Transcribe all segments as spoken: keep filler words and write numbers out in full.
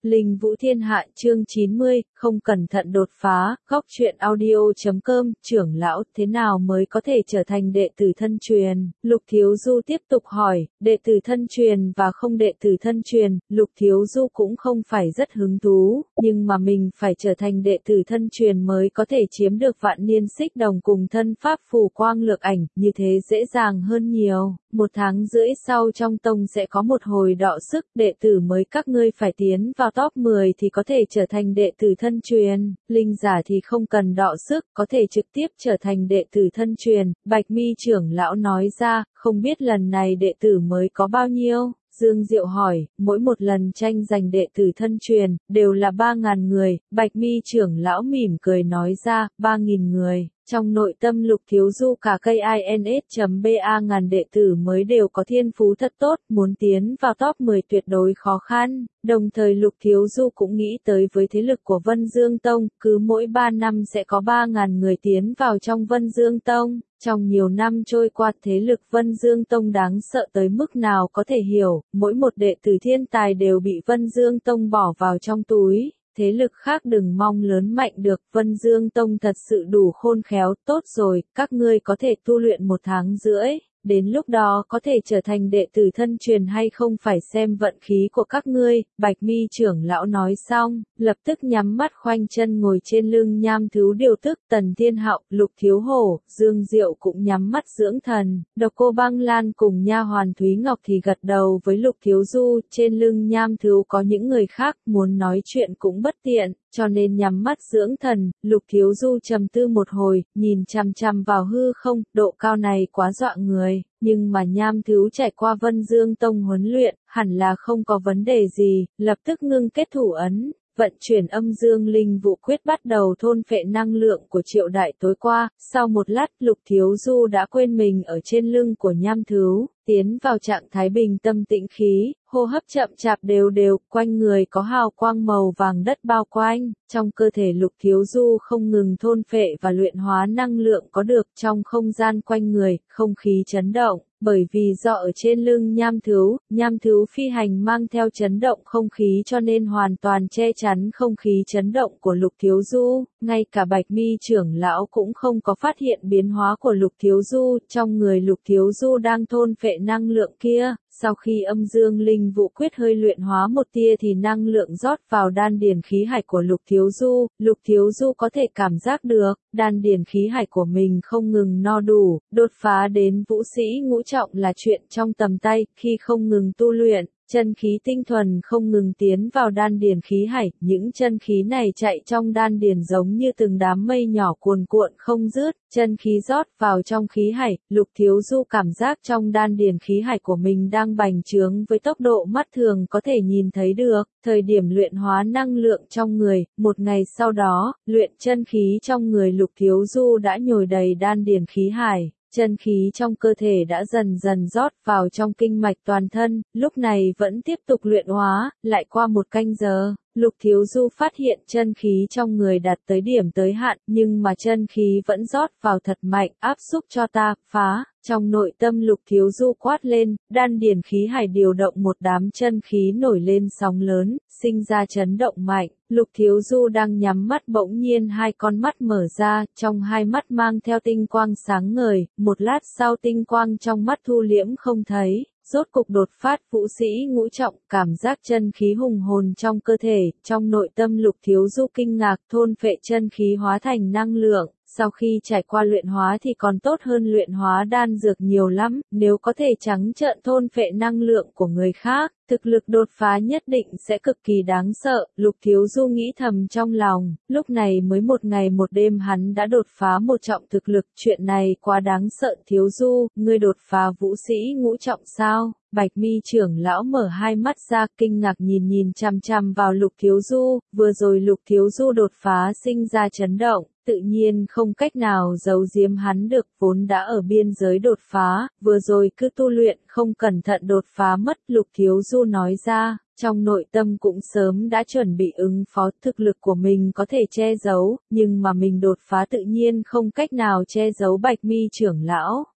Linh Vũ Thiên Hạ chương chín mươi, không cẩn thận đột phá, góc truyện audio.com, trưởng lão thế nào mới có thể trở thành đệ tử thân truyền? Lục Thiếu Du tiếp tục hỏi, đệ tử thân truyền và không đệ tử thân truyền, Lục Thiếu Du cũng không phải rất hứng thú, nhưng mà mình phải trở thành đệ tử thân truyền mới có thể chiếm được vạn niên xích đồng cùng thân pháp phù quang lược ảnh, như thế dễ dàng hơn nhiều. Một tháng rưỡi sau trong tông sẽ có một hồi đọ sức, đệ tử mới các ngươi phải tiến vào top mười thì có thể trở thành đệ tử thân truyền, linh giả thì không cần đọ sức, có thể trực tiếp trở thành đệ tử thân truyền. Bạch Mi trưởng lão nói ra, không biết lần này đệ tử mới có bao nhiêu? Dương Diệu hỏi, mỗi một lần tranh giành đệ tử thân truyền, đều là ba ngàn người, Bạch Mi trưởng lão mỉm cười nói ra, ba nghìn người. Trong nội tâm Lục Thiếu Du cả cây i n s.ba ngàn đệ tử mới đều có thiên phú thật tốt, muốn tiến vào top mười tuyệt đối khó khăn. Đồng thời Lục Thiếu Du cũng nghĩ tới với thế lực của Vân Dương Tông, cứ mỗi ba năm sẽ có ba ngàn người tiến vào trong Vân Dương Tông. Trong nhiều năm trôi qua thế lực Vân Dương Tông đáng sợ tới mức nào có thể hiểu, mỗi một đệ tử thiên tài đều bị Vân Dương Tông bỏ vào trong túi. Thế lực khác đừng mong lớn mạnh được, Vân Dương Tông thật sự đủ khôn khéo, tốt rồi, các ngươi có thể tu luyện một tháng rưỡi, đến lúc đó có thể trở thành đệ tử thân truyền hay không phải xem vận khí của các ngươi. Bạch Mi trưởng lão nói xong, lập tức nhắm mắt khoanh chân ngồi trên lưng nham thú điều tức. Tần Thiên Hạo, Lục Thiếu Hổ, Dương Diệu cũng nhắm mắt dưỡng thần, Độc Cô Băng Lan cùng nha hoàn Thúy Ngọc thì gật đầu với Lục Thiếu Du. Trên lưng nham thú có những người khác, muốn nói chuyện cũng bất tiện, cho nên nhắm mắt dưỡng thần. Lục Thiếu Du trầm tư một hồi, nhìn chằm chằm vào hư không, độ cao này quá dọa người, nhưng mà nham thú trải qua Vân Dương Tông huấn luyện, hẳn là không có vấn đề gì. Lập tức ngưng kết thủ ấn, vận chuyển âm dương linh vụ quyết bắt đầu thôn phệ năng lượng của Triệu Đại tối qua. Sau một lát, Lục Thiếu Du đã quên mình ở trên lưng của nham thú, tiến vào trạng thái bình tâm tĩnh khí, hô hấp chậm chạp đều đều, quanh người có hào quang màu vàng đất bao quanh. Trong cơ thể Lục Thiếu Du không ngừng thôn phệ và luyện hóa năng lượng có được trong không gian quanh người, không khí chấn động. Bởi vì do ở trên lưng nham thú, nham thú phi hành mang theo chấn động không khí cho nên hoàn toàn che chắn không khí chấn động của Lục Thiếu Du. Ngay cả Bạch Mi trưởng lão cũng không có phát hiện biến hóa của Lục Thiếu Du. Trong người Lục Thiếu Du đang thôn phệ năng lượng kia, sau khi âm dương linh vụ quyết hơi luyện hóa một tia thì năng lượng rót vào đan điền khí hải của Lục Thiếu Du. Lục Thiếu Du có thể cảm giác được, đan điền khí hải của mình không ngừng no đủ, đột phá đến vũ sĩ ngũ trọng là chuyện trong tầm tay. Khi không ngừng tu luyện, chân khí tinh thuần không ngừng tiến vào đan điền khí hải, những chân khí này chạy trong đan điền giống như từng đám mây nhỏ cuồn cuộn không dứt, chân khí rót vào trong khí hải. Lục Thiếu Du cảm giác trong đan điền khí hải của mình đang bành trướng với tốc độ mắt thường có thể nhìn thấy được. Thời điểm luyện hóa năng lượng trong người, một ngày sau đó, luyện chân khí trong người Lục Thiếu Du đã nhồi đầy đan điền khí hải. Chân khí trong cơ thể đã dần dần rót vào trong kinh mạch toàn thân, lúc này vẫn tiếp tục luyện hóa. Lại qua một canh giờ, Lục Thiếu Du phát hiện chân khí trong người đạt tới điểm tới hạn, nhưng mà chân khí vẫn rót vào thật mạnh, áp xúc cho ta, phá. Trong nội tâm Lục Thiếu Du quát lên, đan điền khí hải điều động một đám chân khí nổi lên sóng lớn, sinh ra chấn động mạnh. Lục Thiếu Du đang nhắm mắt bỗng nhiên hai con mắt mở ra, trong hai mắt mang theo tinh quang sáng ngời, một lát sau tinh quang trong mắt thu liễm không thấy. Rốt cục đột phát vũ sĩ ngũ trọng, cảm giác chân khí hùng hồn trong cơ thể. Trong nội tâm Lục Thiếu Du kinh ngạc, thôn phệ chân khí hóa thành năng lượng. Sau khi trải qua luyện hóa thì còn tốt hơn luyện hóa đan dược nhiều lắm, nếu có thể trắng trợn thôn phệ năng lượng của người khác, thực lực đột phá nhất định sẽ cực kỳ đáng sợ. Lục Thiếu Du nghĩ thầm trong lòng, lúc này mới một ngày một đêm hắn đã đột phá một trọng thực lực, chuyện này quá đáng sợ. Thiếu Du, ngươi đột phá vũ sĩ ngũ trọng sao? Bạch Mi trưởng lão mở hai mắt ra, kinh ngạc nhìn nhìn chằm chằm vào Lục Thiếu Du. Vừa rồi Lục Thiếu Du đột phá sinh ra chấn động, tự nhiên không cách nào giấu giếm hắn được, vốn đã ở biên giới đột phá, vừa rồi cứ tu luyện không cẩn thận đột phá mất. Lục Thiếu Du nói ra, trong nội tâm cũng sớm đã chuẩn bị ứng phó, thực lực của mình có thể che giấu, nhưng mà mình đột phá tự nhiên không cách nào che giấu. Bạch Mi trưởng lão,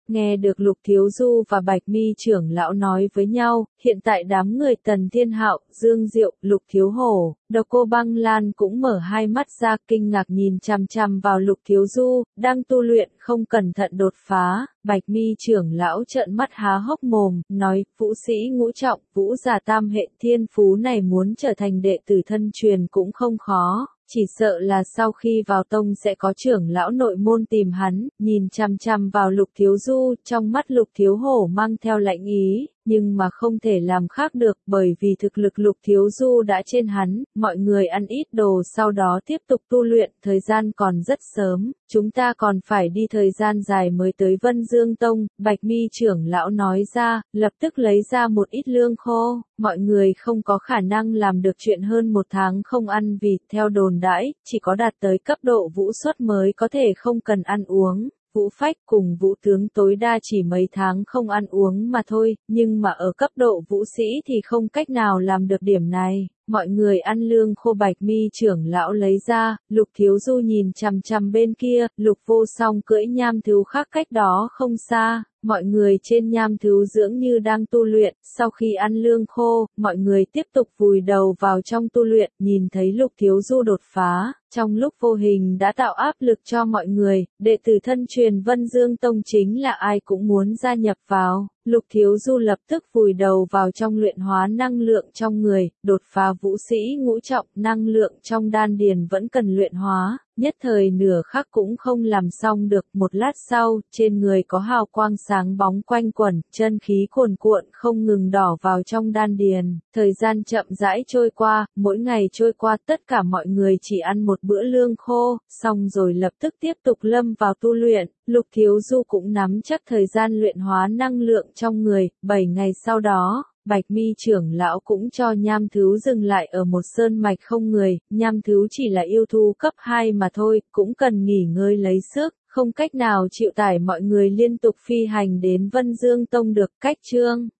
Nghe được Lục Thiếu Du và Bạch Mi trưởng lão nói với nhau, hiện tại đám người Tần Thiên Hạo, Dương Diệu, Lục Thiếu Hổ, Độc Cô Băng Lan cũng mở hai mắt ra kinh ngạc nhìn chằm chằm vào Lục Thiếu Du, đang tu luyện không cẩn thận đột phá. Bạch Mi trưởng lão trợn mắt há hốc mồm, nói, vũ sĩ ngũ trọng, vũ giả tam hệ thiên phú này muốn trở thành đệ tử thân truyền cũng không khó. Chỉ sợ là sau khi vào tông sẽ có trưởng lão nội môn tìm hắn, nhìn chằm chằm vào Lục Thiếu Du, trong mắt Lục Thiếu Hổ mang theo lạnh ý, nhưng mà không thể làm khác được bởi vì thực lực Lục Thiếu Du đã trên hắn, mọi người ăn ít đồ sau đó tiếp tục tu luyện, thời gian còn rất sớm, chúng ta còn phải đi thời gian dài mới tới Vân Dương Tông, Bạch Mi trưởng lão nói ra, lập tức lấy ra một ít lương khô, mọi người không có khả năng làm được chuyện hơn một tháng không ăn vịt theo đồn đãi, chỉ có đạt tới cấp độ vũ xuất mới có thể không cần ăn uống. Vũ Phách cùng Vũ Tướng tối đa chỉ mấy tháng không ăn uống mà thôi, nhưng mà ở cấp độ vũ sĩ thì không cách nào làm được điểm này. Mọi người ăn lương khô. Bạch Mi trưởng lão lấy ra, Lục Thiếu Du nhìn chằm chằm bên kia, Lục Vô Song cưỡi nham thú khác cách đó không xa. Mọi người trên nham thú dưỡng như đang tu luyện, sau khi ăn lương khô, mọi người tiếp tục vùi đầu vào trong tu luyện, nhìn thấy Lục Thiếu Du đột phá, trong lúc vô hình đã tạo áp lực cho mọi người, đệ tử thân truyền Vân Dương Tông chính là ai cũng muốn gia nhập vào. Lục Thiếu Du lập tức vùi đầu vào trong luyện hóa năng lượng trong người, đột phá vũ sĩ ngũ trọng, năng lượng trong đan điền vẫn cần luyện hóa, nhất thời nửa khắc cũng không làm xong được. Một lát sau, trên người có hào quang sáng bóng quanh quẩn, chân khí cuồn cuộn không ngừng đỏ vào trong đan điền. Thời gian chậm rãi trôi qua, mỗi ngày trôi qua tất cả mọi người chỉ ăn một bữa lương khô, xong rồi lập tức tiếp tục lâm vào tu luyện. Lục Thiếu Du cũng nắm chắc thời gian luyện hóa năng lượng trong người, bảy ngày sau đó, Bạch Mi trưởng lão cũng cho nham thú dừng lại ở một sơn mạch không người, nham thú chỉ là yêu thú cấp hai mà thôi, cũng cần nghỉ ngơi lấy sức, không cách nào chịu tải mọi người liên tục phi hành đến Vân Dương Tông được. Cách chương